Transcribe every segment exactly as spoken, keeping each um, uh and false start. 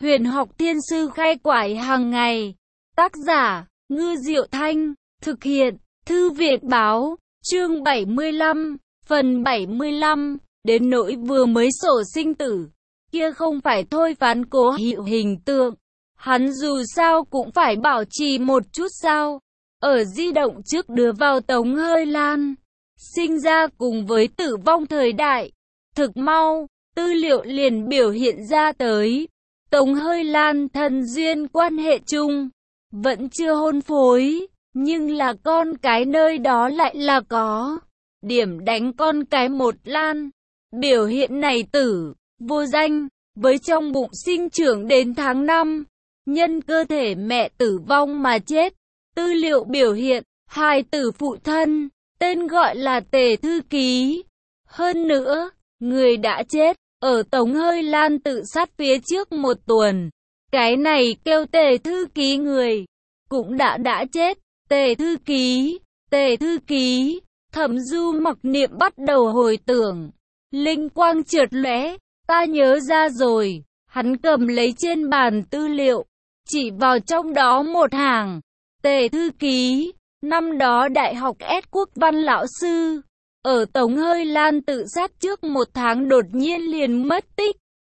Huyền học thiên sư khai quải hàng ngày. Tác giả, Ngư Diệu Thanh. Thực hiện, Thư viện Báo. Chương bảy mươi lăm, phần bảy mươi lăm. Đến nỗi vừa mới sổ sinh tử, kia không phải thôi Phán cố hiệu hình tượng. Hắn dù sao cũng phải bảo trì một chút sao. Ở di động trước đưa vào Tống Hơi Lan. Sinh ra cùng với tử vong thời đại. Thực mau, tư liệu liền biểu hiện ra tới. Tống Hơi Lan thân duyên quan hệ chung. Vẫn chưa hôn phối, nhưng là con cái nơi đó lại là có. Điểm đánh con cái một Lan. Biểu hiện này tử, vô danh, với trong bụng sinh trưởng đến tháng năm. Nhân cơ thể mẹ tử vong mà chết. Tư liệu biểu hiện, hài tử phụ thân, tên gọi là Tề Thư Ký. Hơn nữa, người đã chết, ở Tống Hơi Lan tự sát phía trước một tuần. Cái này kêu Tề Thư Ký người, cũng đã đã chết. Tề Thư Ký, Tề Thư Ký, Thẩm Du mặc niệm bắt đầu hồi tưởng. Linh quang chợt lóe, ta nhớ ra rồi. Hắn cầm lấy trên bàn tư liệu, chỉ vào trong đó một hàng. Tề Thư Ký, năm đó Đại học S Quốc văn lão sư, ở Tống Hơi Lan tự sát trước một tháng đột nhiên liền mất tích.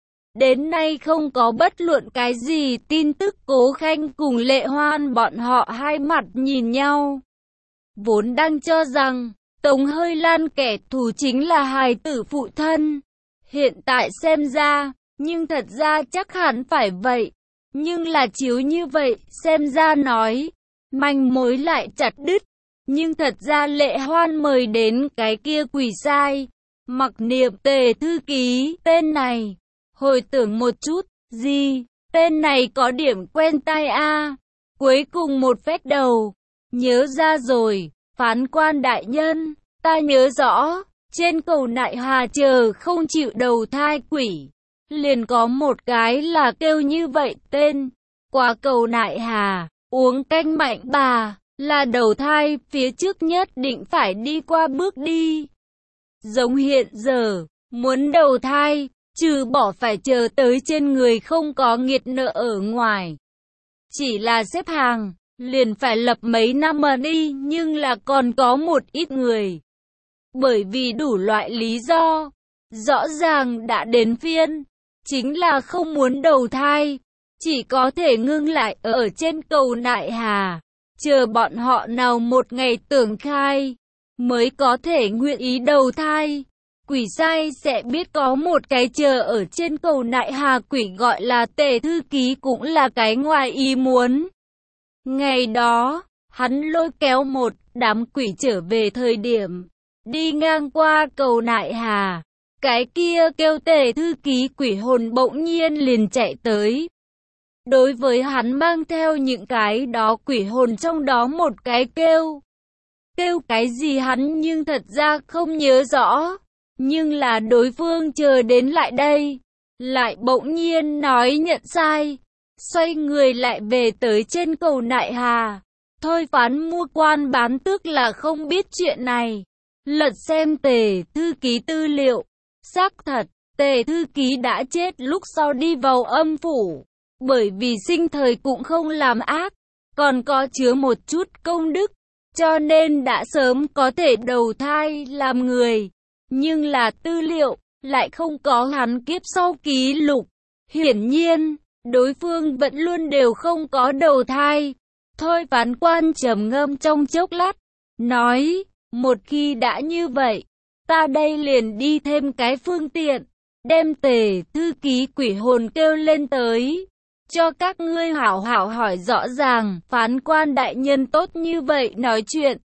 Đến nay không có bất luận cái gì tin tức. Cố Khanh cùng Lệ Hoan bọn họ hai mặt nhìn nhau. Vốn đang cho rằng Tống Hơi Lan kẻ thù chính là hài tử phụ thân. Hiện tại xem ra, nhưng thật ra chắc hẳn phải vậy. Nhưng là chiếu như vậy, xem ra nói, manh mối lại chặt đứt. Nhưng thật ra Lệ Hoan mời đến cái kia quỷ sai. Mặc niệm Tề Thư Ký, tên này. Hồi tưởng một chút, gì, tên này có điểm quen tai a à. Cuối cùng một phép đầu, nhớ ra rồi, phán quan đại nhân, ta nhớ rõ, trên cầu Nại Hà chờ không chịu đầu thai quỷ. Liền có một cái là kêu như vậy tên, qua cầu Nại Hà, uống canh mạnh bà, là đầu thai, phía trước nhất định phải đi qua bước đi. Giống hiện giờ, muốn đầu thai, trừ bỏ phải chờ tới trên người không có nghiệt nợ ở ngoài. Chỉ là xếp hàng, liền phải lập mấy năm mà đi, nhưng là còn có một ít người. Bởi vì đủ loại lý do, rõ ràng đã đến phiên, chính là không muốn đầu thai, chỉ có thể ngưng lại ở trên cầu Nại Hà, chờ bọn họ nào một ngày tưởng khai, mới có thể nguyện ý đầu thai. Quỷ sai sẽ biết có một cái chờ ở trên cầu Nại Hà quỷ gọi là Tề Thư Ký cũng là cái ngoài ý muốn. Ngày đó, hắn lôi kéo một đám quỷ trở về thời điểm, đi ngang qua cầu Nại Hà. Cái kia kêu Tề Thư Ký quỷ hồn bỗng nhiên liền chạy tới. Đối với hắn mang theo những cái đó quỷ hồn trong đó một cái kêu. Kêu cái gì hắn nhưng thật ra không nhớ rõ. Nhưng là đối phương chờ đến lại đây, lại bỗng nhiên nói nhận sai, xoay người lại về tới trên cầu Nại Hà. Thôi Phán mua quan bán tước là không biết chuyện này. Lật xem Tề Thư Ký tư liệu, xác thật, Tề Thư Ký đã chết lúc sau đi vào âm phủ, bởi vì sinh thời cũng không làm ác, còn có chứa một chút công đức, cho nên đã sớm có thể đầu thai làm người. Nhưng là tư liệu, lại không có hắn kiếp sau ký lục. Hiển nhiên, đối phương vẫn luôn đều không có đầu thai. Thôi Phán quan trầm ngâm trong chốc lát, nói, một khi đã như vậy, ta đây liền đi thêm cái phương tiện, đem Tề Thư Ký quỷ hồn kêu lên tới, cho các ngươi hảo hảo hỏi rõ ràng. Phán quan đại nhân tốt như vậy nói chuyện,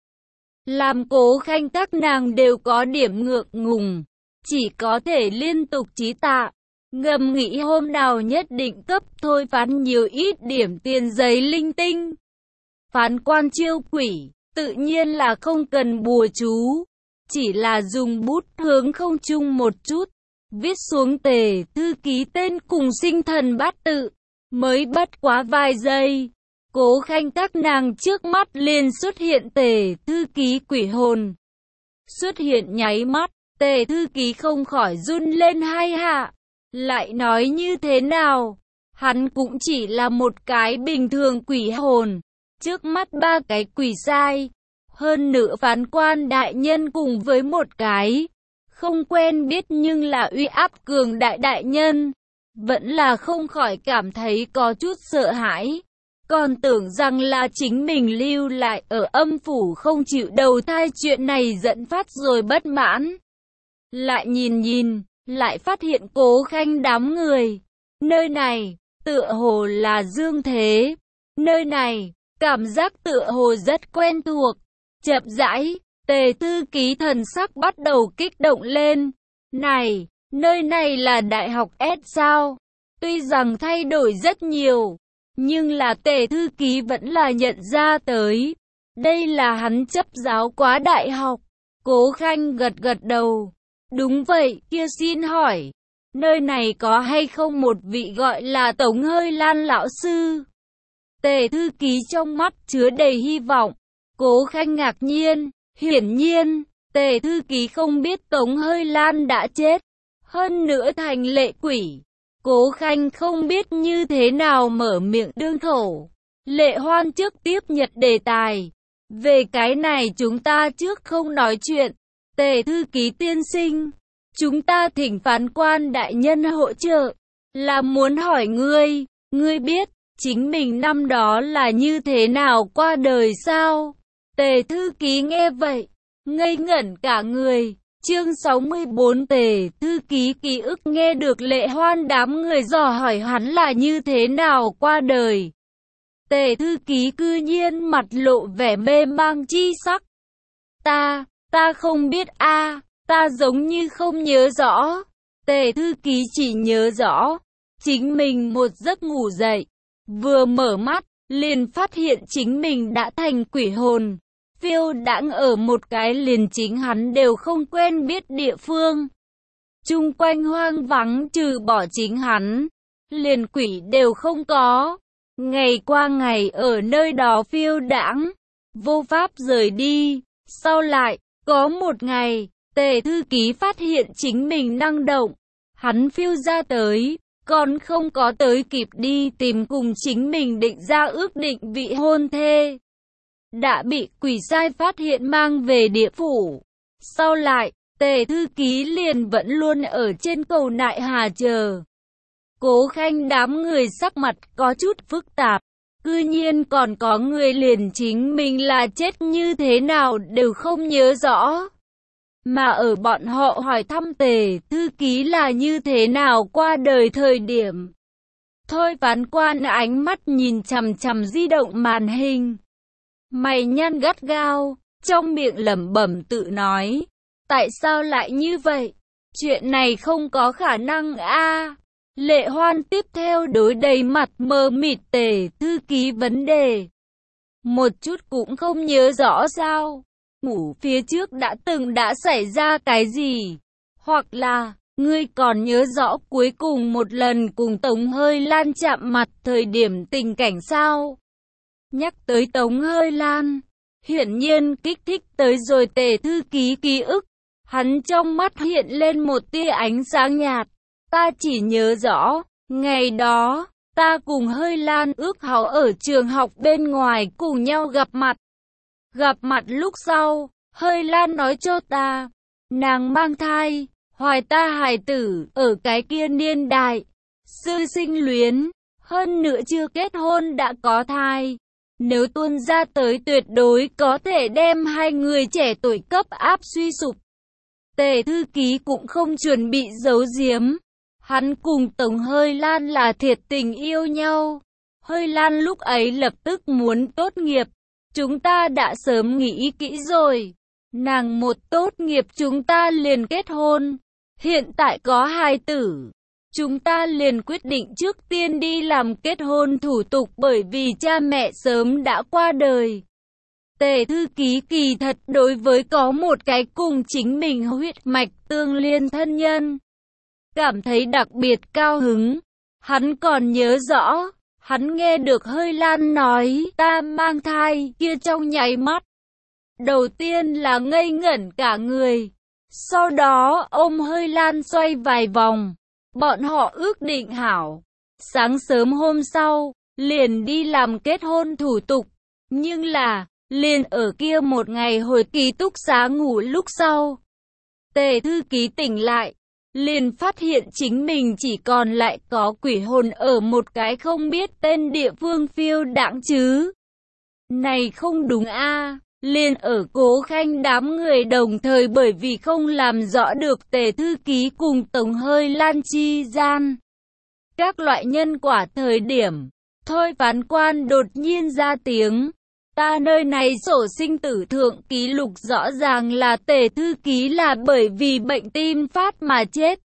làm Cố Khanh các nàng đều có điểm ngượng ngùng, chỉ có thể liên tục chí tạ, ngầm nghĩ hôm nào nhất định cấp Thôi Phán nhiều ít điểm tiền giấy linh tinh. Phán quan chiêu quỷ, tự nhiên là không cần bùa chú, chỉ là dùng bút hướng không trung một chút, viết xuống Tề Thư Ký tên cùng sinh thần bát tự, mới bất quá vài giây. Cố Khanh các nàng trước mắt liền xuất hiện Tề Thư Ký quỷ hồn. Xuất hiện nháy mắt, Tề Thư Ký không khỏi run lên hai hạ. Lại nói như thế nào? Hắn cũng chỉ là một cái bình thường quỷ hồn. Trước mắt ba cái quỷ sai. Hơn nữa phán quan đại nhân cùng với một cái không quen biết nhưng là uy áp cường đại đại nhân. Vẫn là không khỏi cảm thấy có chút sợ hãi. Còn tưởng rằng là chính mình lưu lại ở âm phủ không chịu đầu thai chuyện này dẫn phát rồi bất mãn. Lại nhìn nhìn, lại phát hiện Cố Khanh đám người. Nơi này, tựa hồ là dương thế. Nơi này, cảm giác tựa hồ rất quen thuộc. Chậm rãi, Tề Thư Ký thần sắc bắt đầu kích động lên. Này, nơi này là Đại học S sao? Tuy rằng thay đổi rất nhiều, nhưng là Tề Thư Ký vẫn là nhận ra tới. Đây là hắn chấp giáo quá đại học. Cố Khanh gật gật đầu. Đúng vậy, kia xin hỏi. Nơi này có hay không một vị gọi là Tống Hơi Lan lão sư? Tề Thư Ký trong mắt chứa đầy hy vọng. Cố Khanh ngạc nhiên. Hiển nhiên, Tề Thư Ký không biết Tống Hơi Lan đã chết. Hơn nữa thành lệ quỷ. Cố Khanh không biết như thế nào mở miệng đương khẩu. Lệ Hoan trước tiếp nhật đề tài. Về cái này chúng ta trước không nói chuyện. Tề Thư Ký tiên sinh, chúng ta thỉnh phán quan đại nhân hỗ trợ. Là muốn hỏi ngươi, ngươi biết, chính mình năm đó là như thế nào qua đời sao? Tề Thư Ký nghe vậy, ngây ngẩn cả người. Chương sáu mươi bốn Tề Thư Ký ký ức nghe được Lệ Hoan đám người dò hỏi hắn là như thế nào qua đời. Tề Thư Ký cư nhiên mặt lộ vẻ mê mang chi sắc. Ta, ta không biết a, ta giống như không nhớ rõ. Tề Thư Ký chỉ nhớ rõ, chính mình một giấc ngủ dậy, vừa mở mắt, liền phát hiện chính mình đã thành quỷ hồn. Phiêu đãng ở một cái liền chính hắn đều không quen biết địa phương. Chung quanh hoang vắng trừ bỏ chính hắn, liền quỷ đều không có. Ngày qua ngày ở nơi đó phiêu đãng, vô pháp rời đi. Sau lại, có một ngày, Tề Thư Ký phát hiện chính mình năng động. Hắn phiêu ra tới, còn không có tới kịp đi tìm cùng chính mình định ra ước định vị hôn thê. Đã bị quỷ sai phát hiện mang về địa phủ. Sau lại, Tề Thư Ký liền vẫn luôn ở trên cầu Nại Hà chờ. Cố Khanh đám người sắc mặt có chút phức tạp. Cư nhiên còn có người liền chính mình là chết như thế nào đều không nhớ rõ. Mà ở bọn họ hỏi thăm Tề Thư Ký là như thế nào qua đời thời điểm. Thôi phán quan ánh mắt nhìn chằm chằm di động màn hình. Mày nhăn gắt gao, trong miệng lẩm bẩm tự nói. Tại sao lại như vậy? Chuyện này không có khả năng a. Lệ Hoan tiếp theo đối đầy mặt mờ mịt Tề Thư Ký vấn đề. Một chút cũng không nhớ rõ sao? Ngủ phía trước đã từng đã xảy ra cái gì? Hoặc là, ngươi còn nhớ rõ cuối cùng một lần cùng Tống Hơi Lan chạm mặt thời điểm tình cảnh sao? Nhắc tới Tống Hơi Lan, hiển nhiên kích thích tới rồi Tề Thư Ký ký ức. Hắn trong mắt hiện lên một tia ánh sáng nhạt. Ta chỉ nhớ rõ, ngày đó, ta cùng Hơi Lan ước hẹn ở trường học bên ngoài cùng nhau gặp mặt. Gặp mặt lúc sau, Hơi Lan nói cho ta, nàng mang thai, hoài ta hài tử, ở cái kia niên đại, sư sinh luyến, hơn nữa chưa kết hôn đã có thai. Nếu tuôn ra tới tuyệt đối có thể đem hai người trẻ tuổi cấp áp suy sụp. Tề Thư Ký cũng không chuẩn bị giấu giếm. Hắn cùng Tống Hơi Lan là thiệt tình yêu nhau. Hơi Lan lúc ấy lập tức muốn tốt nghiệp. Chúng ta đã sớm nghĩ kỹ rồi. Nàng một tốt nghiệp chúng ta liền kết hôn. Hiện tại có hài tử. Chúng ta liền quyết định trước tiên đi làm kết hôn thủ tục bởi vì cha mẹ sớm đã qua đời. Tề Thư Ký kỳ thật đối với có một cái cùng chính mình huyết mạch tương liên thân nhân, cảm thấy đặc biệt cao hứng. Hắn còn nhớ rõ, hắn nghe được Hơi Lan nói ta mang thai kia trong nháy mắt. Đầu tiên là ngây ngẩn cả người. Sau đó ôm Hơi Lan xoay vài vòng. Bọn họ ước định hảo, Sáng sớm hôm sau, liền đi làm kết hôn thủ tục. Nhưng là, liền ở kia một ngày hồi ký túc xá ngủ lúc sau. Tề thư ký tỉnh lại, liền phát hiện chính mình chỉ còn lại có quỷ hồn ở một cái không biết tên địa phương phiêu đãng chứ. Này không đúng a, liền ở Cố Khanh đám người đồng thời bởi vì không làm rõ được Tề thư ký cùng Tống Hơi Lan chi gian các loại nhân quả thời điểm. Thôi phán quan đột nhiên ra tiếng. Ta nơi này sổ sinh tử thượng ký lục rõ ràng là Tề thư ký là bởi vì bệnh tim phát mà chết.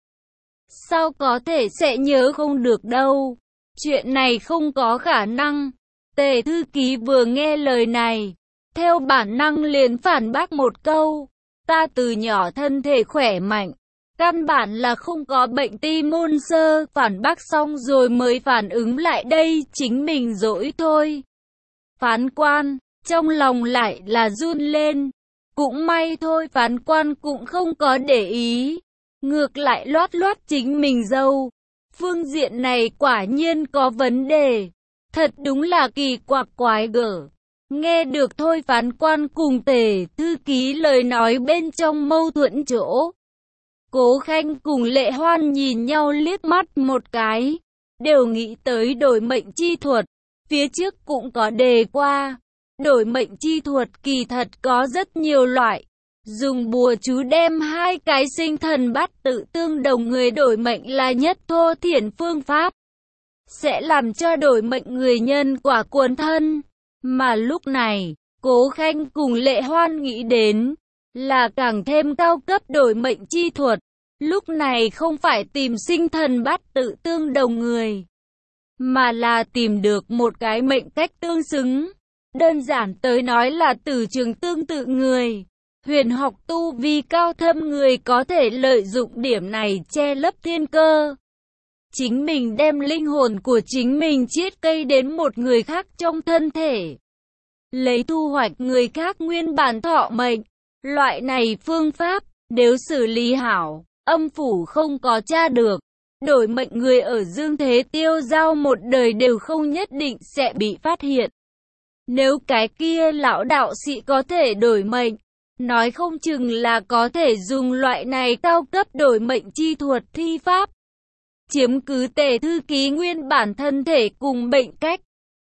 Sao có thể sẽ nhớ không được đâu. Chuyện này không có khả năng. Tề thư ký vừa nghe lời này, theo bản năng liền phản bác một câu. Ta từ nhỏ thân thể khỏe mạnh, căn bản là không có bệnh tim môn sơ. Phản bác xong rồi mới phản ứng lại đây chính mình dỗi thôi. Phán quan, trong lòng lại là run lên. Cũng may thôi phán quan cũng không có để ý. Ngược lại loát loát chính mình dâu. Phương diện này quả nhiên có vấn đề. Thật đúng là kỳ quặc quái gở. Nghe được thôi phán quan cùng Tề thư ký lời nói bên trong mâu thuẫn chỗ. Cố Khanh cùng Lệ Hoan nhìn nhau liếc mắt một cái. Đều nghĩ tới đổi mệnh chi thuật. Phía trước cũng có đề qua. Đổi mệnh chi thuật kỳ thật có rất nhiều loại. Dùng bùa chú đem hai cái sinh thần bát tự tương đồng người đổi mệnh là nhất thô thiển phương pháp. Sẽ làm cho đổi mệnh người nhân quả cuốn thân. Mà lúc này, Cố Khanh cùng Lệ Hoan nghĩ đến là càng thêm cao cấp đổi mệnh chi thuật. Lúc này không phải tìm sinh thần bát tự tương đồng người, mà là tìm được một cái mệnh cách tương xứng. Đơn giản tới nói là từ trường tương tự người. Huyền học tu vi cao thâm người có thể lợi dụng điểm này che lấp thiên cơ. Chính mình đem linh hồn của chính mình chiết cây đến một người khác trong thân thể. Lấy thu hoạch người khác nguyên bản thọ mệnh. Loại này phương pháp, nếu xử lý hảo, âm phủ không có tra được. Đổi mệnh người ở dương thế tiêu giao một đời đều không nhất định sẽ bị phát hiện. Nếu cái kia lão đạo sĩ có thể đổi mệnh, nói không chừng là có thể dùng loại này cao cấp đổi mệnh chi thuật thi pháp. Chiếm cứ Tề thư ký nguyên bản thân thể cùng bệnh cách.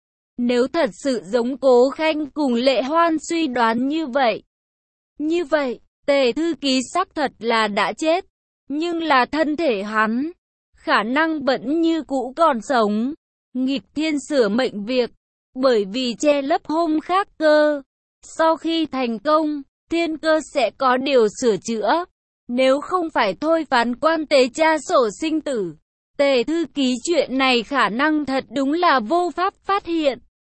Nếu thật sự giống Cố Khanh cùng Lệ Hoan suy đoán như vậy. Như vậy, Tề thư ký xác thật là đã chết. Nhưng là thân thể hắn, khả năng vẫn như cũ còn sống. Nghịch thiên sửa mệnh việc. Bởi vì che lấp hôm khác cơ. Sau khi thành công, thiên cơ sẽ có điều sửa chữa. Nếu không phải thôi phán quan tế tra sổ sinh tử, Tề thư ký chuyện này khả năng thật đúng là vô pháp phát hiện.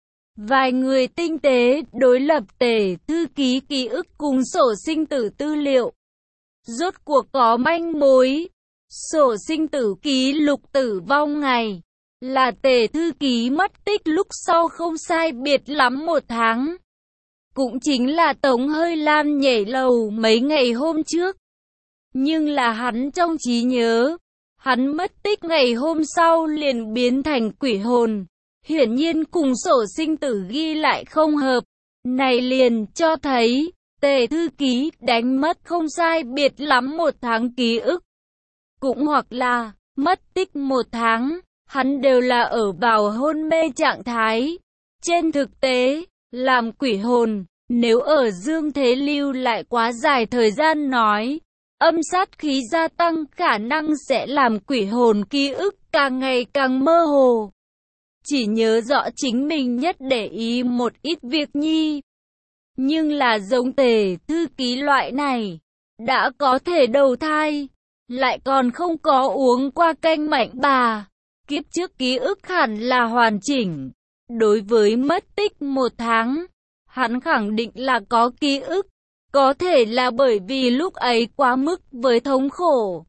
Vài người tinh tế đối lập Tề thư ký ký ức cùng sổ sinh tử tư liệu. Rốt cuộc có manh mối. Sổ sinh tử ký lục tử vong ngày là Tề thư ký mất tích lúc sau không sai biệt lắm một tháng. Cũng chính là Tống Hơi Lan nhảy lầu mấy ngày hôm trước. Nhưng là hắn trong trí nhớ, hắn mất tích ngày hôm sau liền biến thành quỷ hồn. Hiển nhiên cùng sổ sinh tử ghi lại không hợp. Này liền cho thấy, Tề thư ký đánh mất không sai biệt lắm một tháng ký ức. Cũng hoặc là, mất tích một tháng, hắn đều là ở vào hôn mê trạng thái. Trên thực tế, làm quỷ hồn, nếu ở dương thế lưu lại quá dài thời gian nói, âm sát khí gia tăng khả năng sẽ làm quỷ hồn ký ức càng ngày càng mơ hồ. Chỉ nhớ rõ chính mình nhất để ý một ít việc nhi. Nhưng là giống Tề thư ký loại này, đã có thể đầu thai, lại còn không có uống qua canh mạnh bà. Kiếp trước ký ức hẳn là hoàn chỉnh. Đối với mất tích một tháng, hắn khẳng định là có ký ức. Có thể là bởi vì lúc ấy quá mức với thống khổ,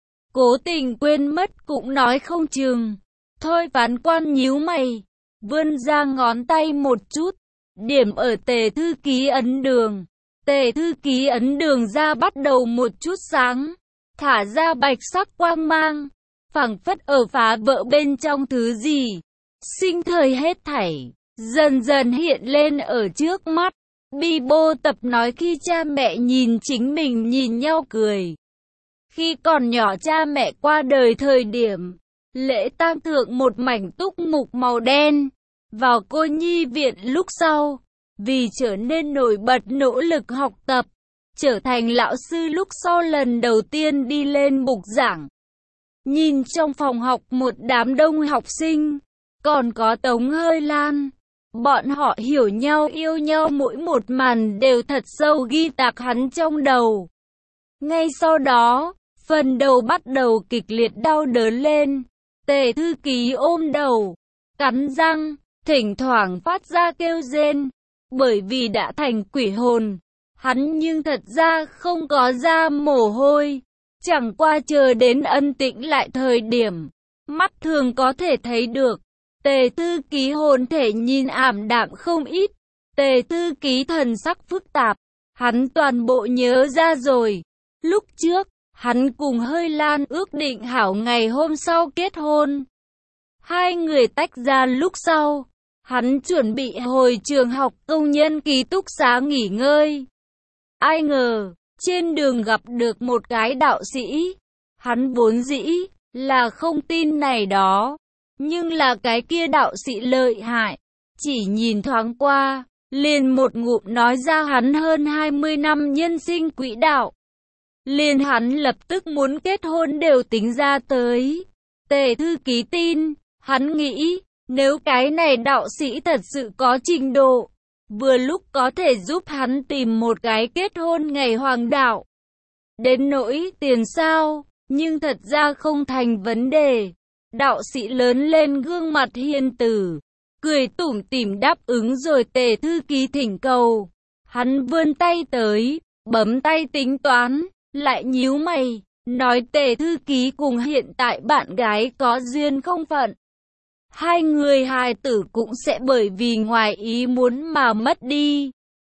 cố tình quên mất cũng nói không chừng. Thôi phán quan nhíu mày, vươn ra ngón tay một chút, điểm ở Tề thư ký ấn đường. Tề thư ký ấn đường ra bắt đầu một chút sáng, thả ra bạch sắc quang mang. phảng phất ở phá vỡ bên trong thứ gì. Sinh thời hết thảy, dần dần hiện lên ở trước mắt. Bi bô tập nói khi cha mẹ nhìn chính mình nhìn nhau cười. Khi còn nhỏ cha mẹ qua đời thời điểm, lễ tang thượng một mảnh túc mục màu đen. Vào cô nhi viện lúc sau, vì trở nên nổi bật nỗ lực học tập, trở thành lão sư lúc sau lần đầu tiên đi lên bục giảng. Nhìn trong phòng học một đám đông học sinh, còn có Tống Hơi Lan. Bọn họ hiểu nhau yêu nhau mỗi một màn đều thật sâu ghi tạc hắn trong đầu. Ngay sau đó, phần đầu bắt đầu kịch liệt đau đớn lên. Tề Thư Ký ôm đầu, cắn răng, thỉnh thoảng phát ra kêu rên. Bởi vì đã thành quỷ hồn, hắn nhưng thật ra không có ra mồ hôi. Chẳng qua chờ đến ân tĩnh lại thời điểm, mắt thường có thể thấy được. Tề Thư Ký hồn thể nhìn ảm đạm không ít. Tề Thư Ký thần sắc phức tạp, hắn toàn bộ nhớ ra rồi. Lúc trước, hắn cùng Hơi Lan ước định hảo ngày hôm sau kết hôn. Hai người tách ra lúc sau, hắn chuẩn bị hồi trường học công nhân ký túc xá nghỉ ngơi. Ai ngờ, trên đường gặp được một cái đạo sĩ. Hắn vốn dĩ là không tin này đó. Nhưng là cái kia đạo sĩ lợi hại. Chỉ nhìn thoáng qua, liền một ngụm nói ra hắn hơn hai mươi năm nhân sinh quỹ đạo. Liền hắn lập tức muốn kết hôn đều tính ra tới. Tề Thư Ký tin, hắn nghĩ, nếu cái này đạo sĩ thật sự có trình độ, vừa lúc có thể giúp hắn tìm một cái kết hôn ngày hoàng đạo. Đến nỗi tiền sao, nhưng thật ra không thành vấn đề. Đạo sĩ lớn lên gương mặt hiền từ, cười tủm tỉm đáp ứng rồi Tề Thư Ký thỉnh cầu. Hắn vươn tay tới, bấm tay tính toán, lại nhíu mày, nói Tề Thư Ký cùng hiện tại bạn gái có duyên không phận. Hai người hài tử cũng sẽ bởi vì ngoài ý muốn mà mất đi.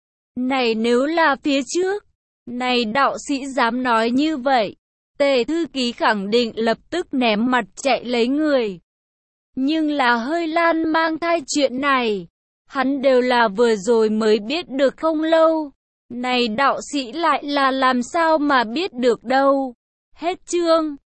Này nếu là phía trước, này đạo sĩ dám nói như vậy, Tề Thư Ký khẳng định lập tức ném mặt chạy lấy người. Nhưng là Hơi Lan mang thai chuyện này, hắn đều là vừa rồi mới biết được không lâu. Này đạo sĩ lại là làm sao mà biết được đâu. Hết chương.